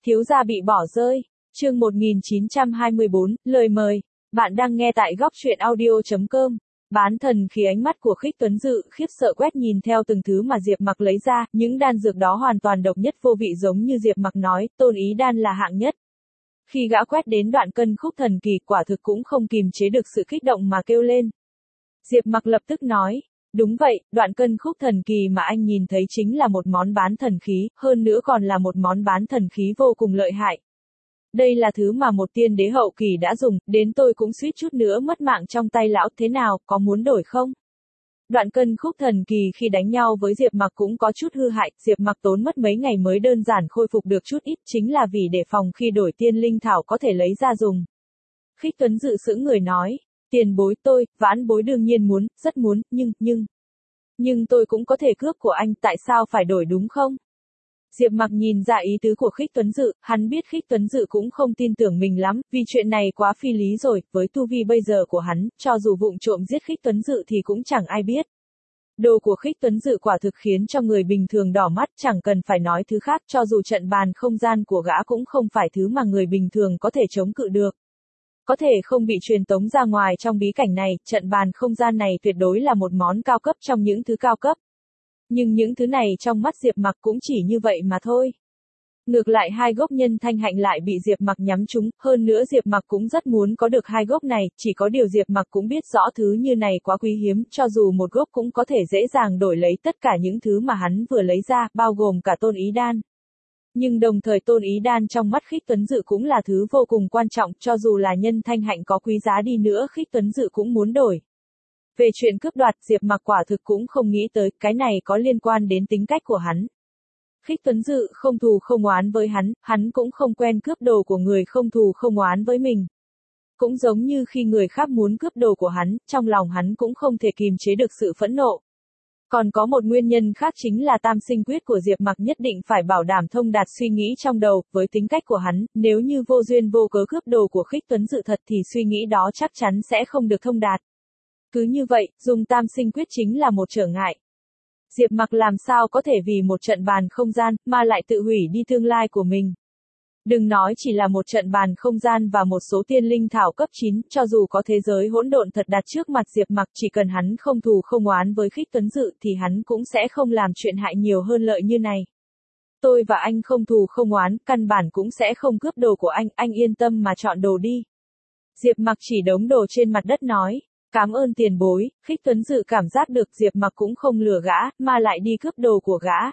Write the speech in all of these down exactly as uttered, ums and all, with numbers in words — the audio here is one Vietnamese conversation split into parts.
Thiếu gia bị bỏ rơi. Chương một nghìn chín trăm hai mươi bốn, lời mời. Bạn đang nghe tại góc truyện audio chấm com. Bán thần khí. Ánh mắt của Khích Tuấn Dự khiếp sợ quét nhìn theo từng thứ mà Diệp Mặc lấy ra, những đan dược đó hoàn toàn độc nhất vô vị, giống như Diệp Mặc nói, Tôn Ý đan là hạng nhất. Khi gã quét đến đoạn cân khúc thần kỳ, quả thực cũng không kìm chế được sự kích động mà kêu lên. Diệp Mặc lập tức nói, đúng vậy, đoạn cân khúc thần kỳ mà anh nhìn thấy chính là một món bán thần khí, hơn nữa còn là một món bán thần khí vô cùng lợi hại. Đây là thứ mà một tiên đế hậu kỳ đã dùng, đến tôi cũng suýt chút nữa mất mạng trong tay lão, thế nào, có muốn đổi không? Đoạn cân khúc thần kỳ khi đánh nhau với Diệp Mặc cũng có chút hư hại, Diệp Mặc tốn mất mấy ngày mới đơn giản khôi phục được chút ít, chính là vì để phòng khi đổi tiên linh thảo có thể lấy ra dùng. Khích Tuấn Dự sững người nói, tiền bối, tôi, vãn bối đương nhiên muốn, rất muốn, nhưng, nhưng, nhưng tôi cũng có thể cướp của anh, tại sao phải đổi đúng không? Diệp Mặc nhìn ra ý tứ của Khích Tuấn Dự, hắn biết Khích Tuấn Dự cũng không tin tưởng mình lắm, vì chuyện này quá phi lý rồi, với tu vi bây giờ của hắn, cho dù vụng trộm giết Khích Tuấn Dự thì cũng chẳng ai biết. Đồ của Khích Tuấn Dự quả thực khiến cho người bình thường đỏ mắt, chẳng cần phải nói thứ khác, cho dù trận bàn không gian của gã cũng không phải thứ mà người bình thường có thể chống cự được. Có thể không bị truyền tống ra ngoài trong bí cảnh này, trận bàn không gian này tuyệt đối là một món cao cấp trong những thứ cao cấp. Nhưng những thứ này trong mắt Diệp Mặc cũng chỉ như vậy mà thôi. Ngược lại hai gốc nhân thanh hạnh lại bị Diệp Mặc nhắm trúng, hơn nữa Diệp Mặc cũng rất muốn có được hai gốc này, chỉ có điều Diệp Mặc cũng biết rõ thứ như này quá quý hiếm, cho dù một gốc cũng có thể dễ dàng đổi lấy tất cả những thứ mà hắn vừa lấy ra, bao gồm cả Tôn Ý đan. Nhưng đồng thời Tôn Ý đan trong mắt Khích Tuấn Dự cũng là thứ vô cùng quan trọng, cho dù là nhân thanh hạnh có quý giá đi nữa Khích Tuấn Dự cũng muốn đổi. Về chuyện cướp đoạt, Diệp Mặc quả thực cũng không nghĩ tới, cái này có liên quan đến tính cách của hắn. Khích Tuấn Dự không thù không oán với hắn, hắn cũng không quen cướp đồ của người không thù không oán với mình. Cũng giống như khi người khác muốn cướp đồ của hắn, trong lòng hắn cũng không thể kìm chế được sự phẫn nộ. Còn có một nguyên nhân khác chính là tam sinh quyết của Diệp Mặc nhất định phải bảo đảm thông đạt suy nghĩ trong đầu, với tính cách của hắn, nếu như vô duyên vô cớ cướp đồ của Khích Tuấn Dự thật thì suy nghĩ đó chắc chắn sẽ không được thông đạt. Cứ như vậy, dùng tam sinh quyết chính là một trở ngại. Diệp Mặc làm sao có thể vì một trận bàn không gian, mà lại tự hủy đi tương lai của mình. Đừng nói chỉ là một trận bàn không gian và một số tiên linh thảo cấp chín, cho dù có thế giới hỗn độn thật đặt trước mặt Diệp Mặc, chỉ cần hắn không thù không oán với Khích Tuấn Dự thì hắn cũng sẽ không làm chuyện hại nhiều hơn lợi như này. Tôi và anh không thù không oán, căn bản cũng sẽ không cướp đồ của anh, anh yên tâm mà chọn đồ đi. Diệp Mặc chỉ đống đồ trên mặt đất nói. Cảm ơn tiền bối. Khích Tuấn Dự cảm giác được Diệp Mặc cũng không lừa gã, mà lại đi cướp đồ của gã.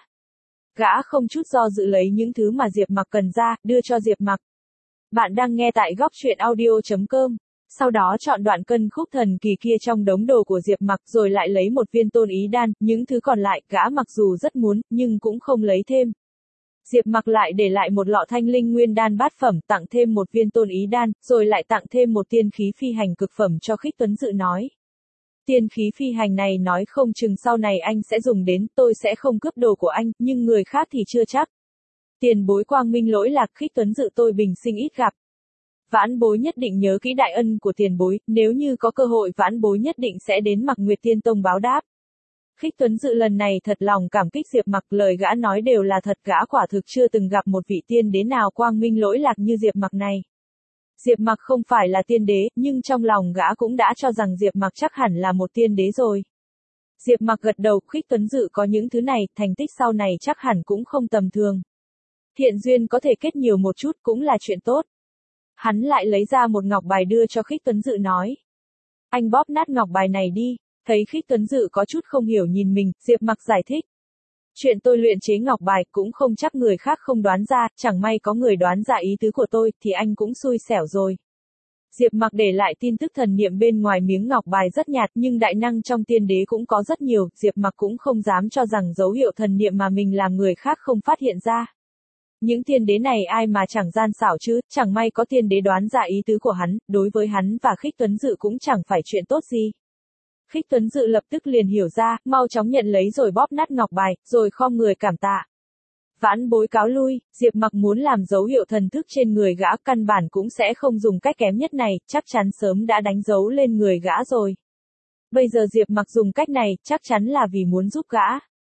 Gã không chút do dự lấy những thứ mà Diệp Mặc cần ra, đưa cho Diệp Mặc. Bạn đang nghe tại góc truyện audio chấm com. Sau đó chọn đoạn cân khúc thần kỳ kia trong đống đồ của Diệp Mặc rồi lại lấy một viên Tôn Ý đan, những thứ còn lại gã mặc dù rất muốn, nhưng cũng không lấy thêm. Diệp Mặc lại để lại một lọ thanh linh nguyên đan bát phẩm, tặng thêm một viên Tôn Ý đan, rồi lại tặng thêm một tiên khí phi hành cực phẩm cho Khích Tuấn Dự nói. Tiên khí phi hành này nói không chừng sau này anh sẽ dùng đến, tôi sẽ không cướp đồ của anh, nhưng người khác thì chưa chắc. Tiền bối quang minh lỗi lạc, Khích Tuấn Dự tôi bình sinh ít gặp. Vãn bối nhất định nhớ kỹ đại ân của tiền bối, nếu như có cơ hội vãn bối nhất định sẽ đến Mặc Nguyệt Tiên Tông báo đáp. Khích Tuấn Dự lần này thật lòng cảm kích Diệp Mặc, lời gã nói đều là thật, gã quả thực chưa từng gặp một vị tiên đế nào quang minh lỗi lạc như Diệp Mặc này. Diệp Mặc không phải là tiên đế, nhưng trong lòng gã cũng đã cho rằng Diệp Mặc chắc hẳn là một tiên đế rồi. Diệp Mặc gật đầu, Khích Tuấn Dự có những thứ này, thành tích sau này chắc hẳn cũng không tầm thường. Thiện duyên có thể kết nhiều một chút cũng là chuyện tốt. Hắn lại lấy ra một ngọc bài đưa cho Khích Tuấn Dự nói. Anh bóp nát ngọc bài này đi. Thấy Khích Tuấn Dự có chút không hiểu nhìn mình, Diệp Mặc giải thích. Chuyện tôi luyện chế ngọc bài cũng không chắc người khác không đoán ra, chẳng may có người đoán ra ý tứ của tôi, thì anh cũng xui xẻo rồi. Diệp Mặc để lại tin tức thần niệm bên ngoài miếng ngọc bài rất nhạt, nhưng đại năng trong tiên đế cũng có rất nhiều, Diệp Mặc cũng không dám cho rằng dấu hiệu thần niệm mà mình làm người khác không phát hiện ra. Những tiên đế này ai mà chẳng gian xảo chứ, chẳng may có tiên đế đoán ra ý tứ của hắn, đối với hắn và Khích Tuấn Dự cũng chẳng phải chuyện tốt gì. Khích Tuấn Dự lập tức liền hiểu ra, mau chóng nhận lấy rồi bóp nát ngọc bài, rồi khom người cảm tạ. Vãn bối cáo lui, Diệp Mặc muốn làm dấu hiệu thần thức trên người gã, căn bản cũng sẽ không dùng cách kém nhất này, chắc chắn sớm đã đánh dấu lên người gã rồi. Bây giờ Diệp Mặc dùng cách này, chắc chắn là vì muốn giúp gã.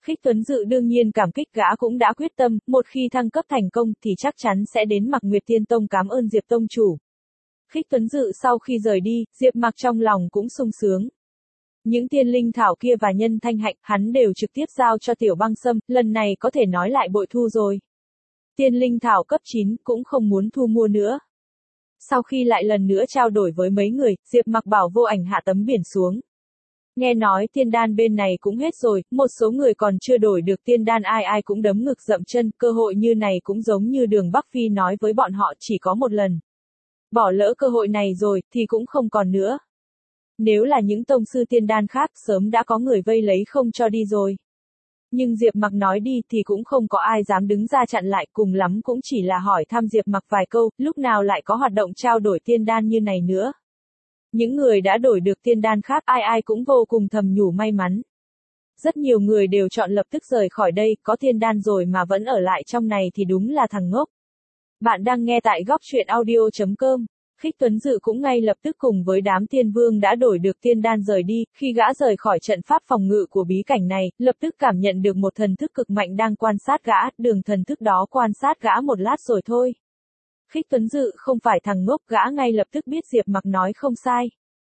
Khích Tuấn Dự đương nhiên cảm kích, gã cũng đã quyết tâm, một khi thăng cấp thành công thì chắc chắn sẽ đến Mạc Nguyệt Tiên Tông cảm ơn Diệp Tông chủ. Khích Tuấn Dự sau khi rời đi, Diệp Mặc trong lòng cũng sung sướng. Những tiên linh thảo kia và nhân thanh hạnh, hắn đều trực tiếp giao cho Tiểu Băng Sâm, lần này có thể nói lại bội thu rồi. Tiên linh thảo cấp chín cũng không muốn thu mua nữa. Sau khi lại lần nữa trao đổi với mấy người, Diệp Mặc bảo Vô Ảnh hạ tấm biển xuống. Nghe nói tiên đan bên này cũng hết rồi, một số người còn chưa đổi được tiên đan, ai ai cũng đấm ngực dậm chân, cơ hội như này cũng giống như Đường Bắc Phi nói với bọn họ chỉ có một lần. Bỏ lỡ cơ hội này rồi, thì cũng không còn nữa. Nếu là những tông sư tiên đan khác, sớm đã có người vây lấy không cho đi rồi. Nhưng Diệp Mặc nói đi thì cũng không có ai dám đứng ra chặn lại, cùng lắm cũng chỉ là hỏi thăm Diệp Mặc vài câu, lúc nào lại có hoạt động trao đổi tiên đan như này nữa. Những người đã đổi được tiên đan khác, ai ai cũng vô cùng thầm nhủ may mắn. Rất nhiều người đều chọn lập tức rời khỏi đây, có tiên đan rồi mà vẫn ở lại trong này thì đúng là thằng ngốc. Bạn đang nghe tại góc truyện audio chấm com. Khích Tuấn Dự cũng ngay lập tức cùng với đám tiên vương đã đổi được tiên đan rời đi, khi gã rời khỏi trận pháp phòng ngự của bí cảnh này, lập tức cảm nhận được một thần thức cực mạnh đang quan sát gã, đường thần thức đó quan sát gã một lát rồi thôi. Khích Tuấn Dự không phải thằng ngốc, gã ngay lập tức biết Diệp Mặc nói không sai.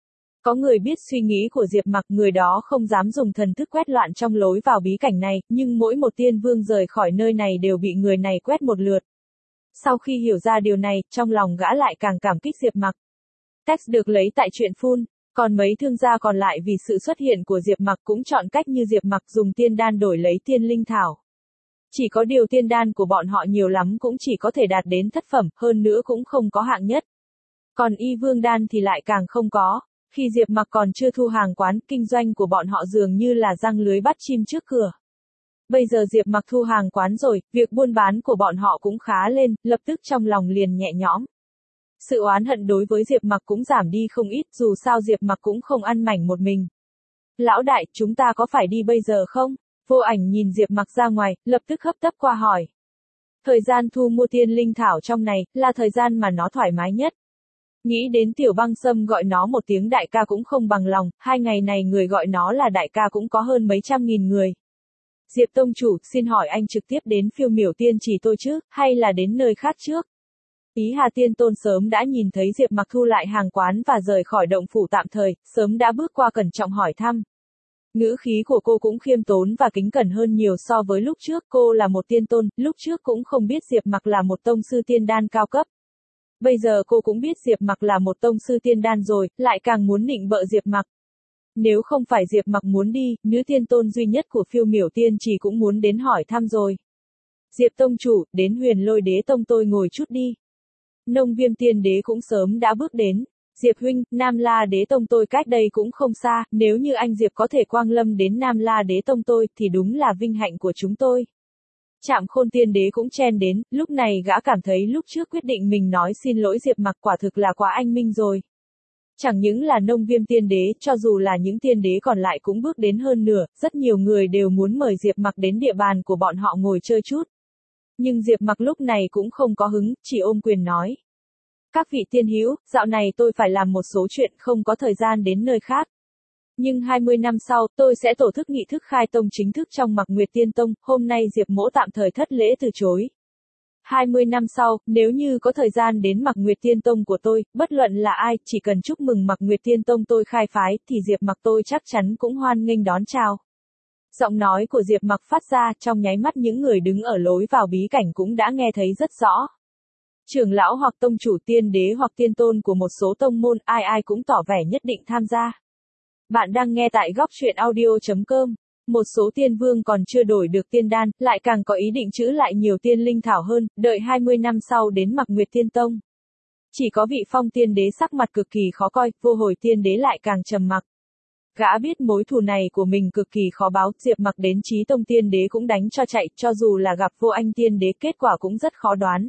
Có người biết suy nghĩ của Diệp Mặc, người đó không dám dùng thần thức quét loạn trong lối vào bí cảnh này, nhưng mỗi một tiên vương rời khỏi nơi này đều bị người này quét một lượt. Sau khi hiểu ra điều này, trong lòng gã lại càng cảm kích Diệp Mặc. Text được lấy tại truyện Full, còn mấy thương gia còn lại vì sự xuất hiện của Diệp Mặc cũng chọn cách như Diệp Mặc, dùng tiên đan đổi lấy tiên linh thảo. Chỉ có điều tiên đan của bọn họ nhiều lắm cũng chỉ có thể đạt đến thất phẩm, hơn nữa cũng không có hạng nhất. Còn y vương đan thì lại càng không có. Khi Diệp Mặc còn chưa thu hàng quán, kinh doanh của bọn họ dường như là giăng lưới bắt chim trước cửa. Bây giờ Diệp Mặc thu hàng quán rồi, việc buôn bán của bọn họ cũng khá lên, lập tức trong lòng liền nhẹ nhõm. Sự oán hận đối với Diệp Mặc cũng giảm đi không ít, dù sao Diệp Mặc cũng không ăn mảnh một mình. Lão đại, chúng ta có phải đi bây giờ không? Vô Ảnh nhìn Diệp Mặc ra ngoài, lập tức hấp tấp qua hỏi. Thời gian thu mua tiên linh thảo trong này, là thời gian mà nó thoải mái nhất. Nghĩ đến Tiểu Băng Sâm gọi nó một tiếng đại ca cũng không bằng lòng, hai ngày này người gọi nó là đại ca cũng có hơn mấy trăm nghìn người. Diệp Tông chủ, xin hỏi anh trực tiếp đến Phiêu Miểu Tiên Trì tôi chứ, hay là đến nơi khác trước? Ý Hà Tiên Tôn sớm đã nhìn thấy Diệp Mặc thu lại hàng quán và rời khỏi động phủ tạm thời, sớm đã bước qua cẩn trọng hỏi thăm. Ngữ khí của cô cũng khiêm tốn và kính cẩn hơn nhiều so với lúc trước, cô là một tiên tôn, lúc trước cũng không biết Diệp Mặc là một tông sư tiên đan cao cấp. Bây giờ cô cũng biết Diệp Mặc là một tông sư tiên đan rồi, lại càng muốn nịnh bợ Diệp Mặc. Nếu không phải Diệp Mặc muốn đi, nữ tiên tôn duy nhất của Phiêu Miểu Tiên Trì cũng muốn đến hỏi thăm rồi. Diệp Tông chủ, đến Huyền Lôi Đế Tông tôi ngồi chút đi. Nông Viêm Tiên Đế cũng sớm đã bước đến. Diệp huynh, Nam La Đế Tông tôi cách đây cũng không xa, nếu như anh Diệp có thể quang lâm đến Nam La Đế Tông tôi thì đúng là vinh hạnh của chúng tôi. Trảm Khôn Tiên Đế cũng chen đến, lúc này gã cảm thấy lúc trước quyết định mình nói xin lỗi Diệp Mặc quả thực là quá anh minh rồi. Chẳng những là Nông Viêm Tiên Đế, cho dù là những tiên đế còn lại cũng bước đến hơn nửa, rất nhiều người đều muốn mời Diệp Mặc đến địa bàn của bọn họ ngồi chơi chút. Nhưng Diệp Mặc lúc này cũng không có hứng, chỉ ôm quyền nói. Các vị tiên hữu, dạo này tôi phải làm một số chuyện, không có thời gian đến nơi khác. Nhưng hai mươi năm sau, tôi sẽ tổ chức nghị thức khai tông chính thức trong Mạc Nguyệt Tiên Tông, hôm nay Diệp Mỗ tạm thời thất lễ từ chối. hai mươi năm sau, nếu như có thời gian đến Mạc Nguyệt Tiên Tông của tôi, bất luận là ai, chỉ cần chúc mừng Mạc Nguyệt Tiên Tông tôi khai phái, thì Diệp Mặc tôi chắc chắn cũng hoan nghênh đón chào. Giọng nói của Diệp Mặc phát ra, trong nháy mắt những người đứng ở lối vào bí cảnh cũng đã nghe thấy rất rõ. Trưởng lão hoặc tông chủ, tiên đế hoặc tiên tôn của một số tông môn, ai ai cũng tỏ vẻ nhất định tham gia. Bạn đang nghe tại góc truyện audio chấm com. Một số tiên vương còn chưa đổi được tiên đan, lại càng có ý định trữ lại nhiều tiên linh thảo hơn, đợi hai mươi năm sau đến Mạc Nguyệt Tiên Tông. Chỉ có vị Phong Tiên Đế sắc mặt cực kỳ khó coi, Vô Hồi Tiên Đế lại càng trầm mặc. Gã biết mối thù này của mình cực kỳ khó báo, Diệp Mặc đến Chí Tông Tiên Đế cũng đánh cho chạy, cho dù là gặp Vô Anh Tiên Đế kết quả cũng rất khó đoán.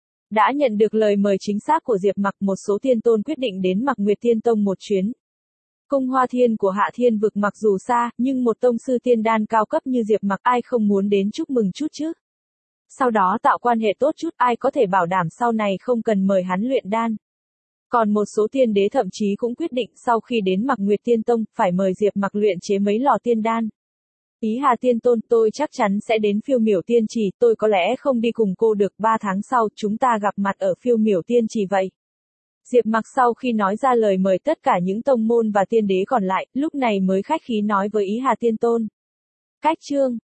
Đã nhận được lời mời chính xác của Diệp Mặc, một số tiên tôn quyết định đến Mạc Nguyệt Tiên Tông một chuyến. Cung Hoa Thiên của Hạ Thiên vực mặc dù xa, nhưng một tông sư tiên đan cao cấp như Diệp Mặc ai không muốn đến chúc mừng chút chứ. Sau đó tạo quan hệ tốt chút, ai có thể bảo đảm sau này không cần mời hắn luyện đan. Còn một số tiên đế thậm chí cũng quyết định sau khi đến Mạc Nguyệt Tiên Tông, phải mời Diệp Mặc luyện chế mấy lò tiên đan. Ý Hà Tiên Tôn, tôi chắc chắn sẽ đến Phiêu Miểu Tiên Trì, tôi có lẽ không đi cùng cô được, ba tháng sau, chúng ta gặp mặt ở Phiêu Miểu Tiên Trì vậy. Diệp Mặc sau khi nói ra lời mời tất cả những tông môn và tiên đế còn lại, lúc này mới khách khí nói với Ý Hà Tiên Tôn. Cách chương